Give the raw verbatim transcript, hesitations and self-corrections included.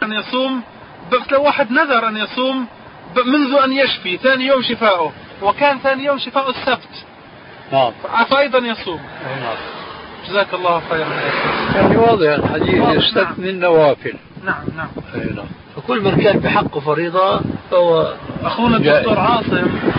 أن يصوم، بس لو واحد نذر أن يصوم منذ أن يشفي ثاني يوم شفائه، وكان ثاني يوم شفاء السبت، نعم، فأيضا يصوم. نعم. جزاك الله خيرا. يعني واضح الحديث يستثني النوافل. نعم نعم. نعم. فكل من كان بحقه فريضة فهو أخونا الدكتور عاصم